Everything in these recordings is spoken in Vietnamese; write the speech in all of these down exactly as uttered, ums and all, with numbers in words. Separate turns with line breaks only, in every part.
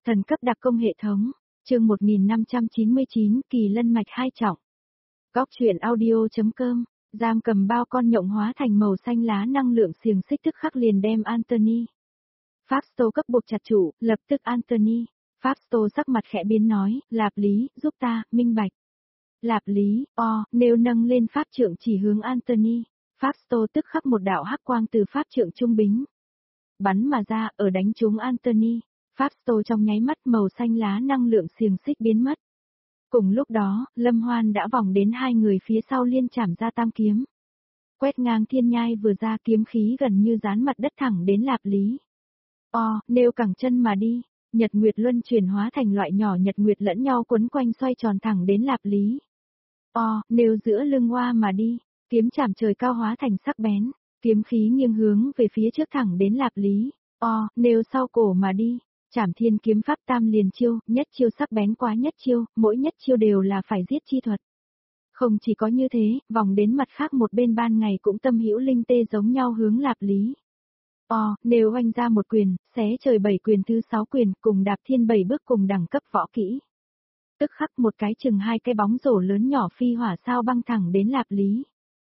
Thần cấp đặc công hệ thống, chương một nghìn năm trăm chín mươi chín, kỳ lân mạch hai trọng. Góc truyện audio.com, giam cầm bao con nhộng hóa thành màu xanh lá năng lượng xiềng xích tức khắc liền đem Anthony. Fausto cấp buộc chặt chủ, lập tức Anthony. Fausto sắc mặt khẽ biến nói, Lạp Lý, giúp ta, minh bạch. Lạp Lý, o, nêu nâng lên pháp trượng chỉ hướng Anthony. Fausto tức khắc một đạo hắc quang từ pháp trượng trung bính. Bắn mà ra, ở đánh trúng Anthony. Fausto trong nháy mắt màu xanh lá năng lượng xiềng xích biến mất. Cùng lúc đó, Lâm Hoan đã vòng đến hai người phía sau liên chảm ra tam kiếm. Quét ngang thiên nhai vừa ra kiếm khí gần như dán mặt đất thẳng đến Lạp Lý. O, nêu cẳng chân mà đi, nhật nguyệt luân chuyển hóa thành loại nhỏ nhật nguyệt lẫn nhau quấn quanh xoay tròn thẳng đến Lạp Lý. O, nêu giữa lưng hoa mà đi, kiếm chảm trời cao hóa thành sắc bén, kiếm khí nghiêng hướng về phía trước thẳng đến Lạp Lý. O, nêu sau cổ mà đi. Trảm thiên kiếm pháp tam liền chiêu, nhất chiêu sắc bén quá nhất chiêu, mỗi nhất chiêu đều là phải giết chi thuật. Không chỉ có như thế, vòng đến mặt khác một bên ban ngày cũng tâm hữu linh tê giống nhau hướng Lạp Lý. O, nếu oanh ra một quyền, xé trời bảy quyền thứ sáu quyền, cùng đạp thiên bảy bước cùng đẳng cấp võ kỹ. Tức khắc một cái chừng hai cái bóng rổ lớn nhỏ phi hỏa sao băng thẳng đến Lạp Lý.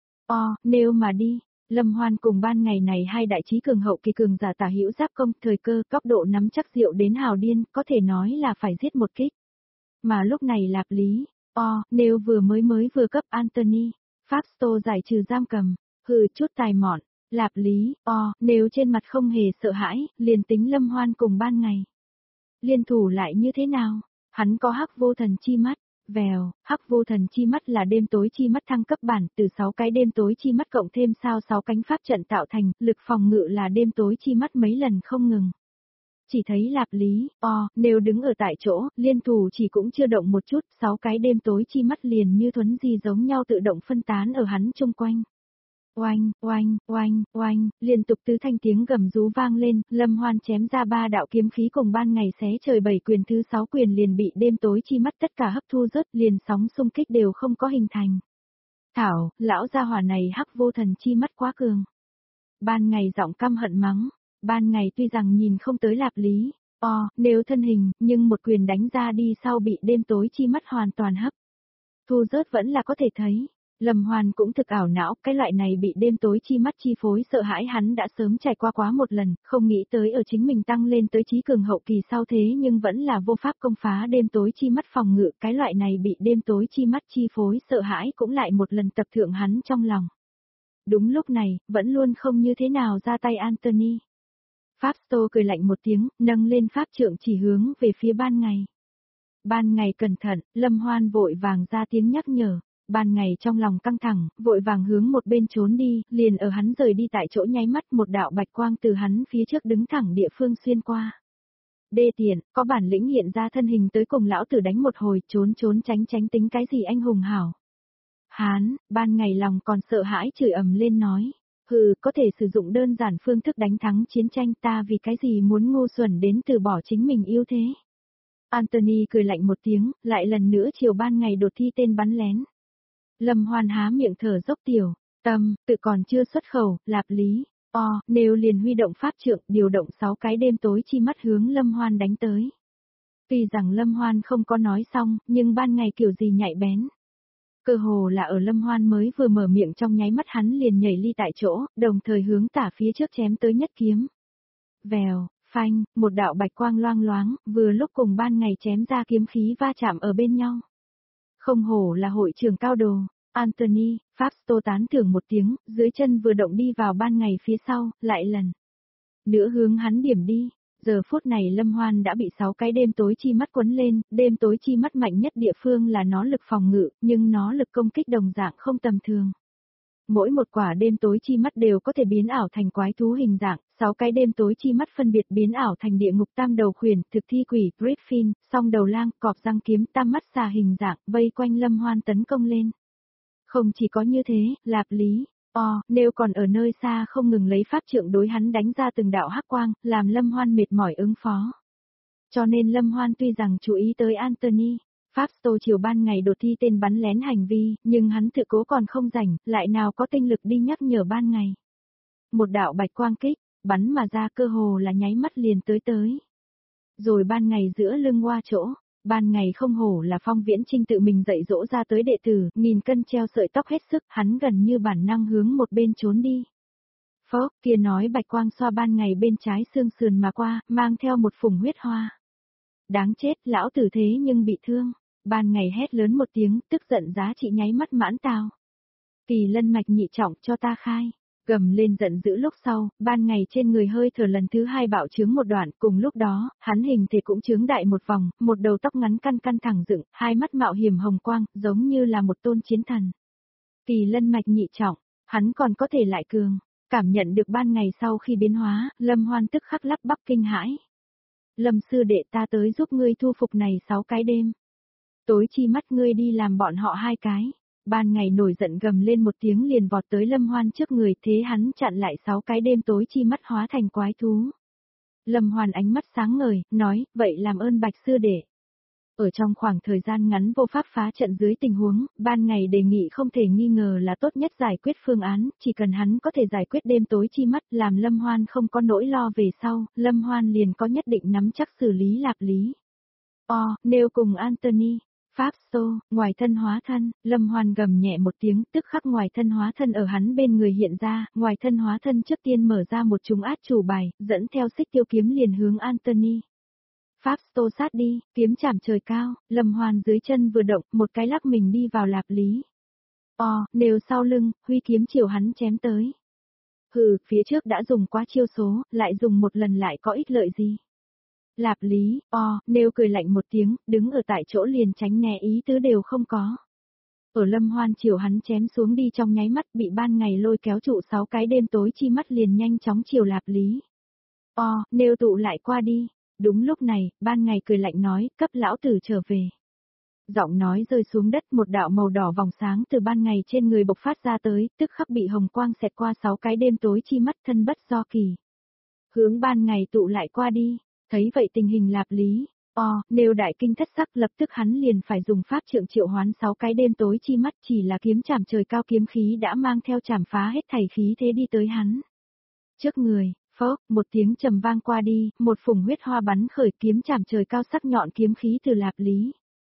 O, nếu mà đi. Lâm Hoan cùng ban ngày này hai đại trí cường hậu kỳ cường giả tả hữu giáp công, thời cơ, góc độ nắm chắc diệu đến hào điên, có thể nói là phải giết một kích. Mà lúc này Lạp Lý, o, nếu vừa mới mới vừa cấp Anthony, Fausto giải trừ giam cầm, hừ chút tài mọn, Lạp Lý, o, nếu trên mặt không hề sợ hãi, liền tính Lâm Hoan cùng ban ngày. Liên thủ lại như thế nào? Hắn có hắc vô thần chi mắt. Vèo, hắc vô thần chi mắt là đêm tối chi mắt thăng cấp bản, từ sáu cái đêm tối chi mắt cộng thêm sao sáu cánh pháp trận tạo thành, lực phòng ngự là đêm tối chi mắt mấy lần không ngừng. Chỉ thấy Lạp Lý, o, nếu đứng ở tại chỗ, liên thủ chỉ cũng chưa động một chút, sáu cái đêm tối chi mắt liền như thuấn di giống nhau tự động phân tán ở hắn chung quanh. Oanh, oanh, oanh, oanh, liên tục tứ thanh tiếng gầm rú vang lên, Lâm Hoan chém ra ba đạo kiếm khí cùng ban ngày xé trời bảy quyền thứ sáu quyền liền bị đêm tối chi mắt tất cả hấp thu rớt, liền sóng xung kích đều không có hình thành. Thảo, lão gia hỏa này hắc vô thần chi mắt quá cường. Ban ngày giọng căm hận mắng, ban ngày tuy rằng nhìn không tới Lạp Lý, o, nếu thân hình, nhưng một quyền đánh ra đi sau bị đêm tối chi mắt hoàn toàn hấp thu rớt vẫn là có thể thấy. Lâm Hoan cũng thực ảo não, cái loại này bị đêm tối chi mắt chi phối sợ hãi hắn đã sớm trải qua quá một lần, không nghĩ tới ở chính mình tăng lên tới trí cường hậu kỳ sau thế nhưng vẫn là vô pháp công phá đêm tối chi mắt phòng ngự, cái loại này bị đêm tối chi mắt chi phối sợ hãi cũng lại một lần tập thượng hắn trong lòng. Đúng lúc này, vẫn luôn không như thế nào ra tay Anthony. Fausto cười lạnh một tiếng, nâng lên pháp trượng chỉ hướng về phía ban ngày. Ban ngày cẩn thận, Lâm Hoan vội vàng ra tiếng nhắc nhở. Ban ngày trong lòng căng thẳng, vội vàng hướng một bên trốn đi, liền ở hắn rời đi tại chỗ nháy mắt một đạo bạch quang từ hắn phía trước đứng thẳng địa phương xuyên qua. Đê tiện, có bản lĩnh hiện ra thân hình tới cùng lão tử đánh một hồi, trốn trốn tránh tránh tính cái gì anh hùng hảo. Hán, ban ngày lòng còn sợ hãi chửi ầm lên nói, hừ, có thể sử dụng đơn giản phương thức đánh thắng chiến tranh ta vì cái gì muốn ngu xuẩn đến từ bỏ chính mình yêu thế. Anthony cười lạnh một tiếng, lại lần nữa chiều ban ngày đột thi tên bắn lén. Lâm Hoan há miệng thở dốc tiểu, tâm, tự còn chưa xuất khẩu, Lạp Lý, o, nếu liền huy động pháp trượng, điều động sáu cái đêm tối chi mắt hướng Lâm Hoan đánh tới. Tuy rằng Lâm Hoan không có nói xong, nhưng ban ngày kiểu gì nhạy bén. Cơ hồ là ở Lâm Hoan mới vừa mở miệng trong nháy mắt hắn liền nhảy ly tại chỗ, đồng thời hướng tả phía trước chém tới nhất kiếm. Vèo, phanh, một đạo bạch quang loang loáng, vừa lúc cùng ban ngày chém ra kiếm khí va chạm ở bên nhau. Không hổ là hội trưởng cao đồ, Anthony, Fausto tán thưởng một tiếng, dưới chân vừa động đi vào ban ngày phía sau, lại lần nữa hướng hắn điểm đi. Giờ phút này Lâm Hoan đã bị sáu cái đêm tối chi mắt quấn lên, đêm tối chi mắt mạnh nhất địa phương là nó lực phòng ngự, nhưng nó lực công kích đồng dạng không tầm thường. Mỗi một quả đêm tối chi mắt đều có thể biến ảo thành quái thú hình dạng, sáu cái đêm tối chi mắt phân biệt biến ảo thành địa ngục tam đầu khuyển, thực thi quỷ, Griffin, song đầu lang, cọp răng kiếm, tam mắt xà hình dạng, vây quanh Lâm Hoan tấn công lên. Không chỉ có như thế, Lạp Lý, o, nếu còn ở nơi xa không ngừng lấy pháp trượng đối hắn đánh ra từng đạo hắc quang, làm Lâm Hoan mệt mỏi ứng phó. Cho nên Lâm Hoan tuy rằng chú ý tới Anthony, Fausto chiều ban ngày đột thi tên bắn lén hành vi, nhưng hắn tự cố còn không rảnh, lại nào có tinh lực đi nhắc nhở ban ngày. Một đạo bạch quang kích, bắn mà ra cơ hồ là nháy mắt liền tới tới. Rồi ban ngày giữa lưng qua chỗ, ban ngày không hổ là Phong Viễn Trinh tự mình dạy dỗ ra tới đệ tử, nghìn cân treo sợi tóc hết sức, hắn gần như bản năng hướng một bên trốn đi. Phốc, kia nói bạch quang xoa ban ngày bên trái xương sườn mà qua, mang theo một phùng huyết hoa. Đáng chết, lão tử thế nhưng bị thương. Ban ngày hét lớn một tiếng, tức giận giá trị nháy mắt mãn tao. Kỳ lân mạch nhị trọng cho ta khai. Gầm lên giận dữ lúc sau, ban ngày trên người hơi thở lần thứ hai bạo trướng một đoạn, cùng lúc đó, hắn hình thể cũng trướng đại một vòng, một đầu tóc ngắn căn căn thẳng dựng, hai mắt mạo hiểm hồng quang, giống như là một tôn chiến thần. Kỳ lân mạch nhị trọng, hắn còn có thể lại cường. Cảm nhận được ban ngày sau khi biến hóa, Lâm Hoan tức khắc lắp bắp kinh hãi. Lâm sư đệ, ta tới giúp ngươi thu phục này sáu cái đêm. Tối chi mắt ngươi đi làm bọn họ hai cái. Ban ngày nổi giận gầm lên một tiếng liền vọt tới Lâm Hoan trước người, thế hắn chặn lại sáu cái đêm tối chi mắt hóa thành quái thú. Lâm Hoan ánh mắt sáng ngời, nói, vậy làm ơn bạch sư đệ. Ở trong khoảng thời gian ngắn vô pháp phá trận dưới tình huống, ban ngày đề nghị không thể nghi ngờ là tốt nhất giải quyết phương án, chỉ cần hắn có thể giải quyết đêm tối chi mắt làm Lâm Hoan không có nỗi lo về sau, Lâm Hoan liền có nhất định nắm chắc xử lý Lạp Lý. O, nêu cùng Anthony. Pháp Xô, ngoài thân hóa thân, Lâm Hoan gầm nhẹ một tiếng, tức khắc ngoài thân hóa thân ở hắn bên người hiện ra, ngoài thân hóa thân trước tiên mở ra một trùng át chủ bài, dẫn theo xích tiêu kiếm liền hướng Anthony. Pháp Xô sát đi, kiếm chạm trời cao, Lâm Hoan dưới chân vừa động, một cái lắc mình đi vào Lạp Lý. O, nêu sau lưng, huy kiếm chiều hắn chém tới. Hừ, phía trước đã dùng quá chiêu số, lại dùng một lần lại có ích lợi gì? Lạp Lý, o, nêu cười lạnh một tiếng, đứng ở tại chỗ liền tránh né ý tứ đều không có. Ở Lâm Hoan chiều hắn chém xuống đi trong nháy mắt bị ban ngày lôi kéo trụ sáu cái đêm tối chi mắt liền nhanh chóng chiều Lạp Lý. O, nêu tụ lại qua đi. Đúng lúc này, ban ngày cười lạnh nói, cấp lão tử trở về. Giọng nói rơi xuống đất, một đạo màu đỏ vòng sáng từ ban ngày trên người bộc phát ra tới, tức khắc bị hồng quang xẹt qua sáu cái đêm tối chi mắt thân bất do kỳ. Hướng ban ngày tụ lại qua đi. Thấy vậy tình hình Lạp Lý, o, nêu đại kinh thất sắc, lập tức hắn liền phải dùng pháp trượng triệu hoán sáu cái đêm tối chi mắt, chỉ là kiếm chảm trời cao kiếm khí đã mang theo chảm phá hết thảy khí thế đi tới hắn. Trước người, phốc, một tiếng trầm vang qua đi, một phùng huyết hoa bắn khởi, kiếm chảm trời cao sắc nhọn kiếm khí từ Lạp Lý.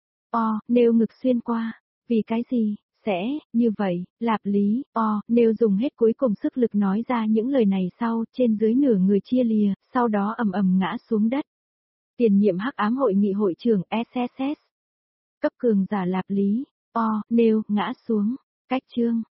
O, nêu ngực xuyên qua, vì cái gì? Sẽ, như vậy, Lạp Lý, o, nêu dùng hết cuối cùng sức lực nói ra những lời này sau, trên dưới nửa người chia lìa, sau đó ầm ầm ngã xuống đất. Tiền nhiệm hắc ám hội nghị hội trưởng ét ét ét. Cấp cường giả Lạp Lý, o, nêu, ngã xuống. Cách chương.